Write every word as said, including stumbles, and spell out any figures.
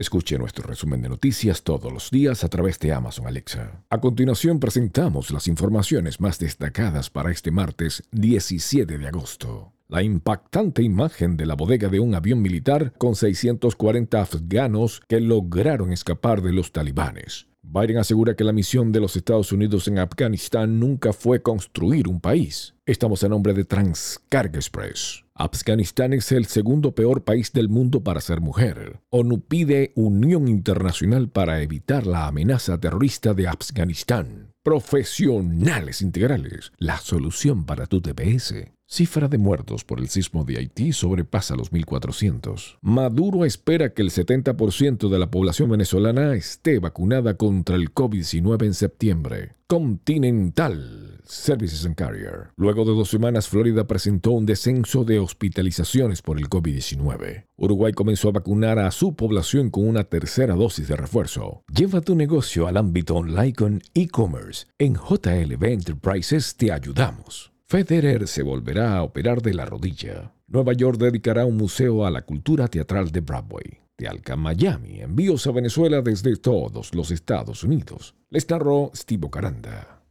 Escuche nuestro resumen de noticias todos los días a través de Amazon Alexa. A continuación presentamos las informaciones más destacadas para este martes diecisiete de agosto. La impactante imagen de la bodega de un avión militar con seiscientos cuarenta afganos que lograron escapar de los talibanes. Biden asegura que la misión de los Estados Unidos en Afganistán nunca fue construir un país. Estamos a nombre de Transcarga Express. Afganistán es el segundo peor país del mundo para ser mujer. ONU pide unión internacional para evitar la amenaza terrorista de Afganistán. Profesionales integrales, la solución para tu T P S. Cifra de muertos por el sismo de Haití sobrepasa los mil cuatrocientos. Maduro espera que el setenta por ciento de la población venezolana esté vacunada contra el COVID diecinueve en septiembre. Continental Services and Carrier. Luego de dos semanas, Florida presentó un descenso de hospitalizaciones por el COVID diecinueve. Uruguay comenzó a vacunar a su población con una tercera dosis de refuerzo. Lleva tu negocio al ámbito online con e-commerce. En J L B Enterprises te ayudamos. Federer se volverá a operar de la rodilla. Nueva York dedicará un museo a la cultura teatral de Broadway. De Alca, Miami, envíos a Venezuela desde todos los Estados Unidos. Les narró Steve Caranda.